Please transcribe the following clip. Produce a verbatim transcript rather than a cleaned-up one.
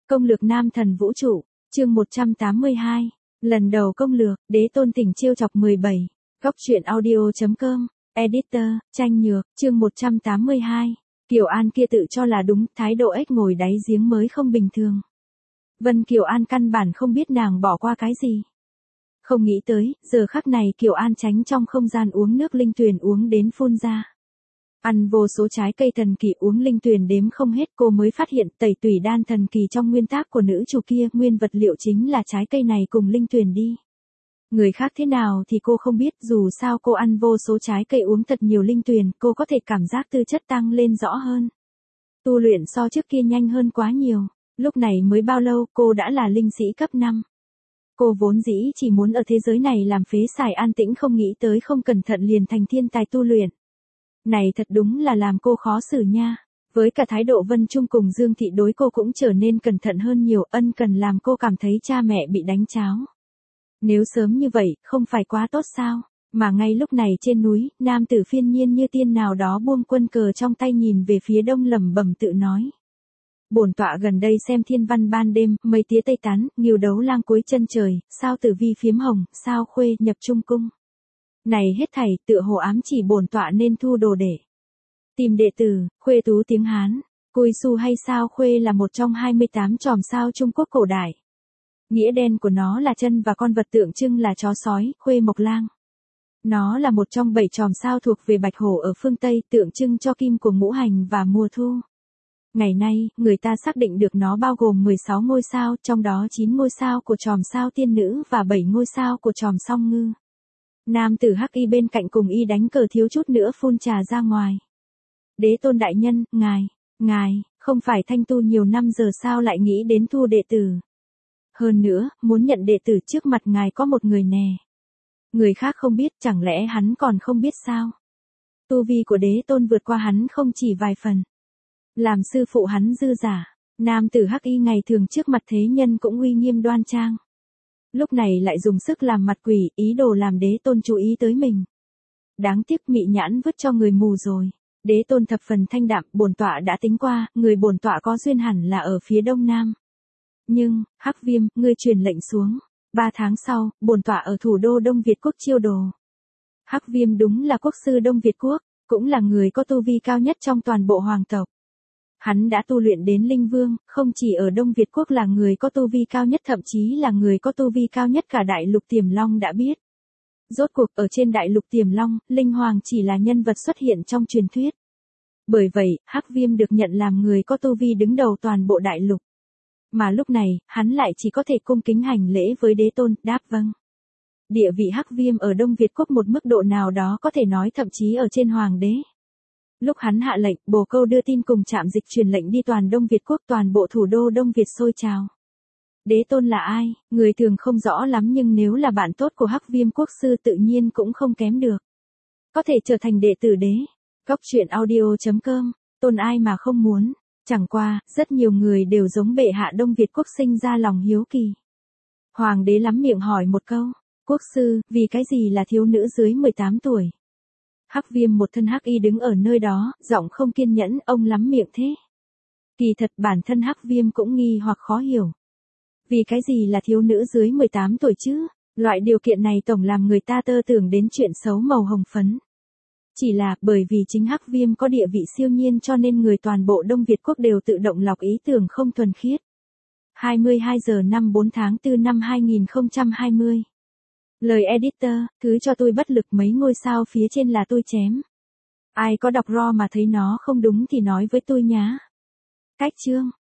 Công lược nam thần vũ trụ, chương một trăm tám mươi hai. Lần đầu công lược, đế tôn tình trêu chọc mười bảy. Góc truyện audio.com, editor, tranh nhược, chương một trăm tám mươi hai. Kiều An kia tự cho là đúng, thái độ ếch ngồi đáy giếng mới không bình thường. Vân Kiều An căn bản không biết nàng bỏ qua cái gì. Không nghĩ tới, giờ khắc này Kiều An tránh trong không gian uống nước linh tuyền uống đến phun ra. Ăn vô số trái cây thần kỳ uống linh tuyền đếm không hết, cô mới phát hiện tẩy tủy đan thần kỳ trong nguyên tác của nữ chủ kia, nguyên vật liệu chính là trái cây này cùng linh tuyền đi. Người khác thế nào thì cô không biết, dù sao cô ăn vô số trái cây uống thật nhiều linh tuyền, cô có thể cảm giác tư chất tăng lên rõ hơn. Tu luyện so trước kia nhanh hơn quá nhiều, lúc này mới bao lâu cô đã là linh sĩ cấp năm. Cô vốn dĩ chỉ muốn ở thế giới này làm phế xài an tĩnh, không nghĩ tới không cẩn thận liền thành thiên tài tu luyện. Này thật đúng là làm cô khó xử nha. Với cả thái độ Vân Trung cùng Dương Thị đối cô cũng trở nên cẩn thận hơn nhiều, ân cần làm cô cảm thấy cha mẹ bị đánh cháo. Nếu sớm như vậy, không phải quá tốt sao? Mà ngay lúc này trên núi, nam tử phiên nhiên như tiên nào đó buông quân cờ trong tay nhìn về phía đông lẩm bẩm tự nói. Bổn tọa gần đây xem thiên văn ban đêm, mây tía tây tán, nghiêu đấu lang cuối chân trời, sao tử vi phiếm hồng, sao khuê nhập trung cung. Này hết thảy tựa hồ ám chỉ bổn tọa nên thu đồ để tìm đệ tử. Khuê tú tiếng Hán, Cui Su hay sao khuê là một trong hai mươi tám chòm sao Trung Quốc cổ đại. Nghĩa đen của nó là chân và con vật tượng trưng là chó sói, khuê mộc lang. Nó là một trong bảy chòm sao thuộc về bạch hổ ở phương Tây, tượng trưng cho kim của ngũ hành và mùa thu. Ngày nay, người ta xác định được nó bao gồm mười sáu ngôi sao, trong đó chín ngôi sao của chòm sao tiên nữ và bảy ngôi sao của chòm song ngư. Nam tử hắc y bên cạnh cùng y đánh cờ thiếu chút nữa phun trà ra ngoài. Đế tôn đại nhân, ngài, ngài, không phải thanh tu nhiều năm giờ sao lại nghĩ đến thu đệ tử. Hơn nữa, muốn nhận đệ tử trước mặt ngài có một người nè. Người khác không biết, chẳng lẽ hắn còn không biết sao? Tu vi của đế tôn vượt qua hắn không chỉ vài phần. Làm sư phụ hắn dư giả, nam tử hắc y ngày thường trước mặt thế nhân cũng uy nghiêm đoan trang. Lúc này lại dùng sức làm mặt quỷ, ý đồ làm đế tôn chú ý tới mình. Đáng tiếc mị nhãn vứt cho người mù rồi. Đế tôn thập phần thanh đạm, bổn tọa đã tính qua, người bổn tọa có duyên hẳn là ở phía đông nam. Nhưng, Hắc Viêm, ngươi truyền lệnh xuống. Ba tháng sau, bổn tọa ở thủ đô Đông Việt quốc chiêu đồ. Hắc Viêm đúng là quốc sư Đông Việt quốc, cũng là người có tu vi cao nhất trong toàn bộ hoàng tộc. Hắn đã tu luyện đến linh vương, không chỉ ở Đông Việt quốc là người có tu vi cao nhất, thậm chí là người có tu vi cao nhất cả đại lục Tiềm Long đã biết. Rốt cuộc ở trên đại lục Tiềm Long, Linh Hoàng chỉ là nhân vật xuất hiện trong truyền thuyết. Bởi vậy, Hắc Viêm được nhận làm người có tu vi đứng đầu toàn bộ đại lục. Mà lúc này, hắn lại chỉ có thể cung kính hành lễ với đế tôn, đáp vâng. Địa vị Hắc Viêm ở Đông Việt quốc một mức độ nào đó có thể nói thậm chí ở trên hoàng đế. Lúc hắn hạ lệnh, bồ câu đưa tin cùng trạm dịch truyền lệnh đi toàn Đông Việt quốc, toàn bộ thủ đô Đông Việt sôi trào. Đế tôn là ai, người thường không rõ lắm, nhưng nếu là bạn tốt của Hắc Viêm quốc sư tự nhiên cũng không kém được. Có thể trở thành đệ tử đế. Góc truyện audio.com, tôn ai mà không muốn. Chẳng qua, rất nhiều người đều giống bệ hạ Đông Việt quốc sinh ra lòng hiếu kỳ. Hoàng đế lắm miệng hỏi một câu, quốc sư, vì cái gì là thiếu nữ dưới mười tám tuổi? Hắc Viêm một thân hắc y đứng ở nơi đó, giọng không kiên nhẫn, ông lắm miệng thế. Kỳ thật bản thân Hắc Viêm cũng nghi hoặc khó hiểu. Vì cái gì là thiếu nữ dưới mười tám tuổi chứ? Loại điều kiện này tổng làm người ta tơ tưởng đến chuyện xấu màu hồng phấn. Chỉ là bởi vì chính Hắc Viêm có địa vị siêu nhiên cho nên người toàn bộ Đông Việt quốc đều tự động lọc ý tưởng không thuần khiết. hai mươi hai giờ năm bốn tháng tư năm hai nghìn không trăm hai mươi. Lời editor, thứ cho tôi bất lực, mấy ngôi sao phía trên là tôi chém. Ai có đọc raw mà thấy nó không đúng thì nói với tôi nhá. Cách chương.